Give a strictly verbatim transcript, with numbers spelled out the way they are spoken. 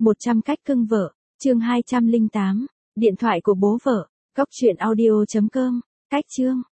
một trăm cách cưng vợ, chương hai trăm lẻ tám, điện thoại của bố vợ, cốc truyện audio chấm com, cách chương.